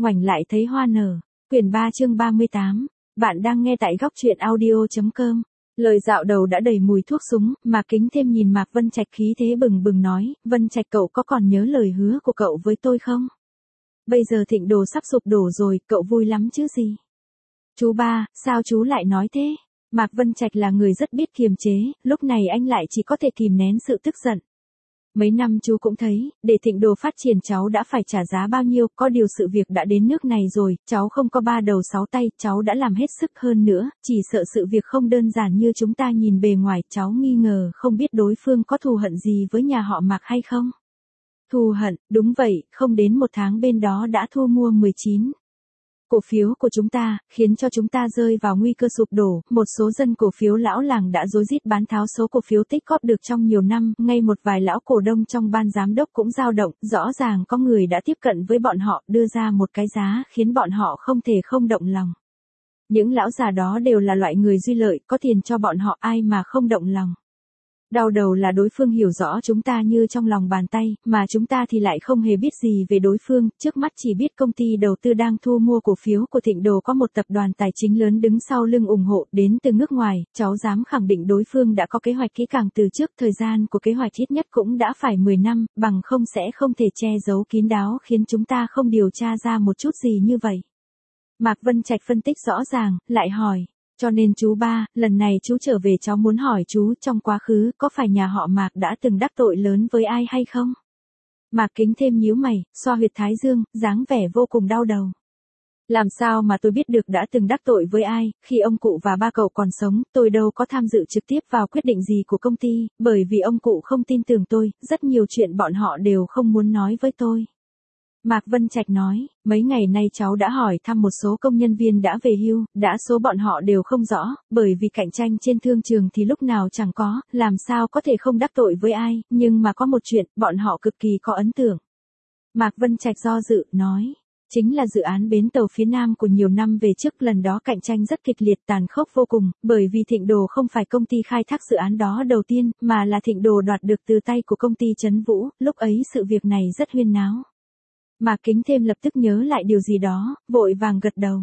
ngoảnh lại thấy hoa nở. Quyển 3 chương 38. Bạn đang nghe tại góc truyện audio.com. Lời dạo đầu đã đầy mùi thuốc súng, Mạc Kính Thêm nhìn Mạc Vân Trạch khí thế bừng bừng nói, Vân Trạch cậu có còn nhớ lời hứa của cậu với tôi không? Bây giờ Thịnh Đồ sắp sụp đổ rồi, cậu vui lắm chứ gì? Chú ba, sao chú lại nói thế? Mạc Vân Trạch là người rất biết kiềm chế, lúc này anh lại chỉ có thể kìm nén sự tức giận. Mấy năm chú cũng thấy, để Thịnh Đồ phát triển cháu đã phải trả giá bao nhiêu, có điều sự việc đã đến nước này rồi, cháu không có 3 đầu 6 tay, cháu đã làm hết sức hơn nữa, chỉ sợ sự việc không đơn giản như chúng ta nhìn bề ngoài, cháu nghi ngờ không biết đối phương có thù hận gì với nhà họ Mạc hay không. Thù hận, đúng vậy, không đến 1 tháng bên đó đã thu mua 19 cổ phiếu của chúng ta, khiến cho chúng ta rơi vào nguy cơ sụp đổ, một số dân cổ phiếu lão làng đã rối rít bán tháo số cổ phiếu tích góp được trong nhiều năm, ngay một vài lão cổ đông trong ban giám đốc cũng dao động, rõ ràng có người đã tiếp cận với bọn họ, đưa ra một cái giá khiến bọn họ không thể không động lòng. Những lão già đó đều là loại người duy lợi, có tiền cho bọn họ ai mà không động lòng. Đau đầu là đối phương hiểu rõ chúng ta như trong lòng bàn tay, mà chúng ta thì lại không hề biết gì về đối phương, trước mắt chỉ biết công ty đầu tư đang thu mua cổ phiếu của Thịnh Đồ có một tập đoàn tài chính lớn đứng sau lưng ủng hộ đến từ nước ngoài, cháu dám khẳng định đối phương đã có kế hoạch kỹ càng từ trước, thời gian của kế hoạch ít nhất cũng đã phải 10 năm, bằng không sẽ không thể che giấu kín đáo khiến chúng ta không điều tra ra một chút gì như vậy. Mạc Vân Trạch phân tích rõ ràng, lại hỏi. Cho nên chú ba, lần này chú trở về cháu muốn hỏi chú, trong quá khứ, có phải nhà họ Mạc đã từng đắc tội lớn với ai hay không? Mạc Kính Thêm nhíu mày, xoa huyệt thái dương, dáng vẻ vô cùng đau đầu. Làm sao mà tôi biết được đã từng đắc tội với ai, khi ông cụ và ba cậu còn sống, tôi đâu có tham dự trực tiếp vào quyết định gì của công ty, bởi vì ông cụ không tin tưởng tôi, rất nhiều chuyện bọn họ đều không muốn nói với tôi. Mạc Vân Trạch nói, mấy ngày nay cháu đã hỏi thăm một số công nhân viên đã về hưu, đã số bọn họ đều không rõ, bởi vì cạnh tranh trên thương trường thì lúc nào chẳng có, làm sao có thể không đắc tội với ai, nhưng mà có một chuyện, bọn họ cực kỳ có ấn tượng. Mạc Vân Trạch do dự, nói, chính là dự án bến tàu phía Nam của nhiều năm về trước, lần đó cạnh tranh rất kịch liệt tàn khốc vô cùng, bởi vì Thịnh Đồ không phải công ty khai thác dự án đó đầu tiên, mà là Thịnh Đồ đoạt được từ tay của công ty Trấn Vũ, lúc ấy sự việc này rất huyên náo. Mạc Kính Thêm lập tức nhớ lại điều gì đó, vội vàng gật đầu.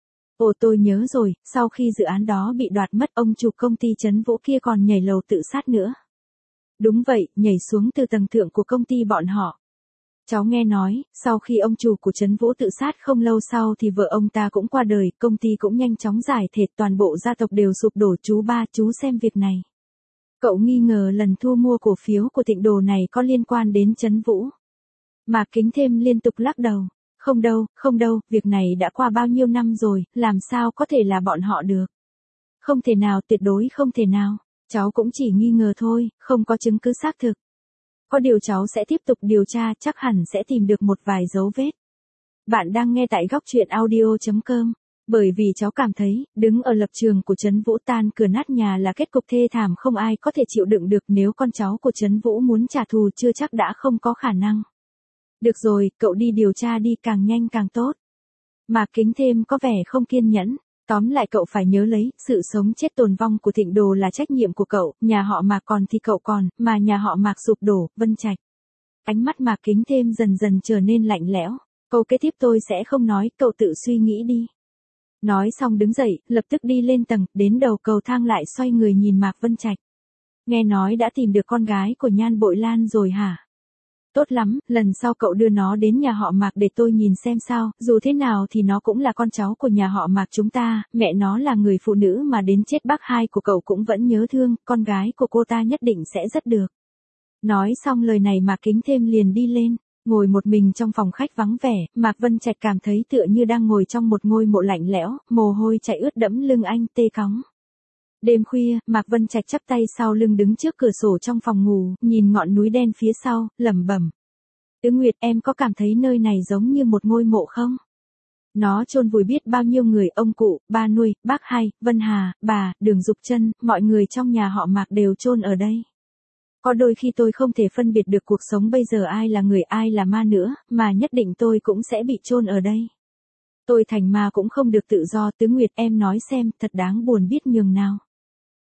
Ồ, tôi nhớ rồi, sau khi dự án đó bị đoạt mất, ông chủ công ty Trấn Vũ kia còn nhảy lầu tự sát nữa. Đúng vậy, nhảy xuống từ tầng thượng của công ty bọn họ. Cháu nghe nói, sau khi ông chủ của Trấn Vũ tự sát không lâu sau thì vợ ông ta cũng qua đời, công ty cũng nhanh chóng giải thể, toàn bộ gia tộc đều sụp đổ. Chú ba, chú xem việc này. Cậu nghi ngờ lần thu mua cổ phiếu của Thịnh Đồ này có liên quan đến Trấn Vũ. Mạc Kính Thêm liên tục lắc đầu. Không đâu, việc này đã qua bao nhiêu năm rồi, làm sao có thể là bọn họ được. Không thể nào, tuyệt đối không thể nào. Cháu cũng chỉ nghi ngờ thôi, không có chứng cứ xác thực. Có điều cháu sẽ tiếp tục điều tra, chắc hẳn sẽ tìm được một vài dấu vết. Bạn đang nghe tại góc truyện audio.com. Bởi vì cháu cảm thấy, đứng ở lập trường của Trấn Vũ, tan cửa nát nhà là kết cục thê thảm không ai có thể chịu đựng được, nếu con cháu của Trấn Vũ muốn trả thù chưa chắc đã không có khả năng. Được rồi, cậu đi điều tra đi, càng nhanh càng tốt. Mạc Kính Thêm có vẻ không kiên nhẫn. Tóm lại cậu phải nhớ lấy, sự sống chết tồn vong của Thịnh Đồ là trách nhiệm của cậu, nhà họ Mạc còn thì cậu còn, mà nhà họ Mạc sụp đổ, Vân Trạch. Ánh mắt Mạc Kính Thêm dần dần trở nên lạnh lẽo. Câu kế tiếp tôi sẽ không nói, cậu tự suy nghĩ đi. Nói xong đứng dậy, lập tức đi lên tầng, đến đầu cầu thang lại xoay người nhìn Mạc Vân Trạch. Nghe nói đã tìm được con gái của Nhan Bội Lan rồi hả? Tốt lắm, lần sau cậu đưa nó đến nhà họ Mạc để tôi nhìn xem sao, dù thế nào thì nó cũng là con cháu của nhà họ Mạc chúng ta, mẹ nó là người phụ nữ mà đến chết bác hai của cậu cũng vẫn nhớ thương, con gái của cô ta nhất định sẽ rất được. Nói xong lời này Mạc Kính Thêm liền đi lên, ngồi một mình trong phòng khách vắng vẻ, Mạc Vân Trạch cảm thấy tựa như đang ngồi trong một ngôi mộ lạnh lẽo, mồ hôi chảy ướt đẫm lưng anh, tê cóng. Đêm khuya, Mạc Vân Trạch chắp tay sau lưng đứng trước cửa sổ trong phòng ngủ, nhìn ngọn núi đen phía sau, lẩm bẩm. Tứ Nguyệt, em có cảm thấy nơi này giống như một ngôi mộ không? Nó chôn vùi biết bao nhiêu người, ông cụ, ba nuôi, bác hai, Vân Hà, bà, Đường Dục Chân, mọi người trong nhà họ Mạc đều chôn ở đây. Có đôi khi tôi không thể phân biệt được cuộc sống bây giờ ai là người ai là ma nữa, mà nhất định tôi cũng sẽ bị chôn ở đây. Tôi thành ma cũng không được tự do. Tứ Nguyệt, em nói xem, thật đáng buồn biết nhường nào.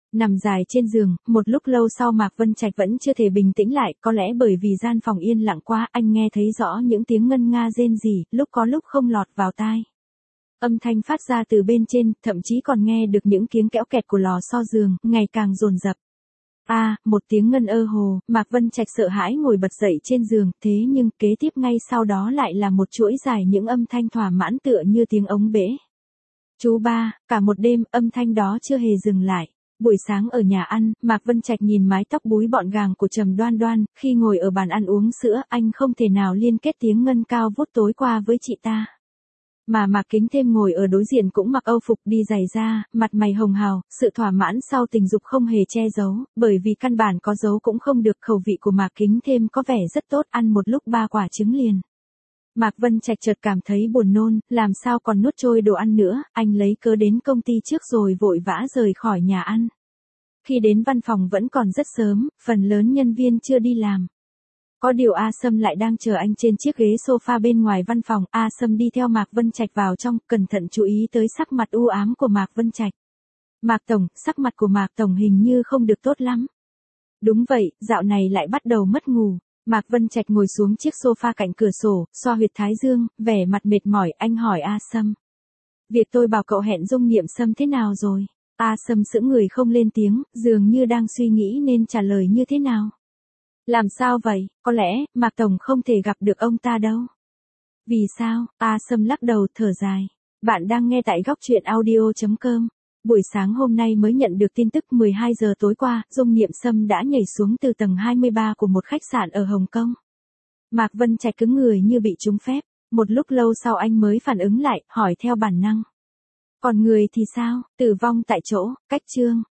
Nằm dài trên giường, một lúc lâu sau Mạc Vân Trạch vẫn chưa thể bình tĩnh lại, có lẽ bởi vì gian phòng yên lặng quá, anh nghe thấy rõ những tiếng ngân nga rên rỉ, lúc có lúc không lọt vào tai. Âm thanh phát ra từ bên trên, thậm chí còn nghe được những tiếng kéo kẹt của lò xo giường, ngày càng dồn dập. Một tiếng ngân ơ hồ, Mạc Vân Trạch sợ hãi ngồi bật dậy trên giường, thế nhưng kế tiếp ngay sau đó lại là một chuỗi dài những âm thanh thỏa mãn tựa như tiếng ống bể. Chú ba, cả một đêm, âm thanh đó chưa hề dừng lại. Buổi sáng ở nhà ăn, Mạc Vân Trạch nhìn mái tóc búi gọn gàng của Trầm Đoan Đoan, khi ngồi ở bàn ăn uống sữa, anh không thể nào liên kết tiếng ngân cao vút tối qua với chị ta. Mà Mạc Kính Thêm ngồi ở đối diện cũng mặc âu phục đi giày da, mặt mày hồng hào, sự thỏa mãn sau tình dục không hề che giấu, bởi vì căn bản có giấu cũng không được. Khẩu vị của Mạc Kính Thêm có vẻ rất tốt, ăn một lúc 3 quả trứng liền. Mạc Vân Trạch chợt cảm thấy buồn nôn, làm sao còn nuốt trôi đồ ăn nữa, anh lấy cớ đến công ty trước rồi vội vã rời khỏi nhà ăn. Khi đến văn phòng vẫn còn rất sớm, phần lớn nhân viên chưa đi làm. Có điều A Sâm lại đang chờ anh trên chiếc ghế sofa bên ngoài văn phòng. A Sâm đi theo Mạc Vân Trạch vào trong, cẩn thận chú ý tới sắc mặt u ám của Mạc Vân Trạch. Mạc Tổng, sắc mặt của Mạc Tổng hình như không được tốt lắm. Đúng vậy, dạo này lại bắt đầu mất ngủ. Mạc Vân Trạch ngồi xuống chiếc sofa cạnh cửa sổ, xoa huyệt thái dương, vẻ mặt mệt mỏi, anh hỏi A Sâm. Việc tôi bảo cậu hẹn Dung Niệm Sâm thế nào rồi? A Sâm sững người không lên tiếng, dường như đang suy nghĩ nên trả lời như thế nào. Làm sao vậy, có lẽ, Mạc Tổng không thể gặp được ông ta đâu. Vì sao? A Sâm lắc đầu thở dài. Bạn đang nghe tại góc truyện audio.com. Buổi sáng hôm nay mới nhận được tin tức 12 giờ tối qua, Dung Niệm Sâm đã nhảy xuống từ tầng 23 của một khách sạn ở Hồng Kông. Mạc Vân Trạch cứng người như bị trúng phép, một lúc lâu sau anh mới phản ứng lại, hỏi theo bản năng. Còn người thì sao, tử vong tại chỗ, cách chương.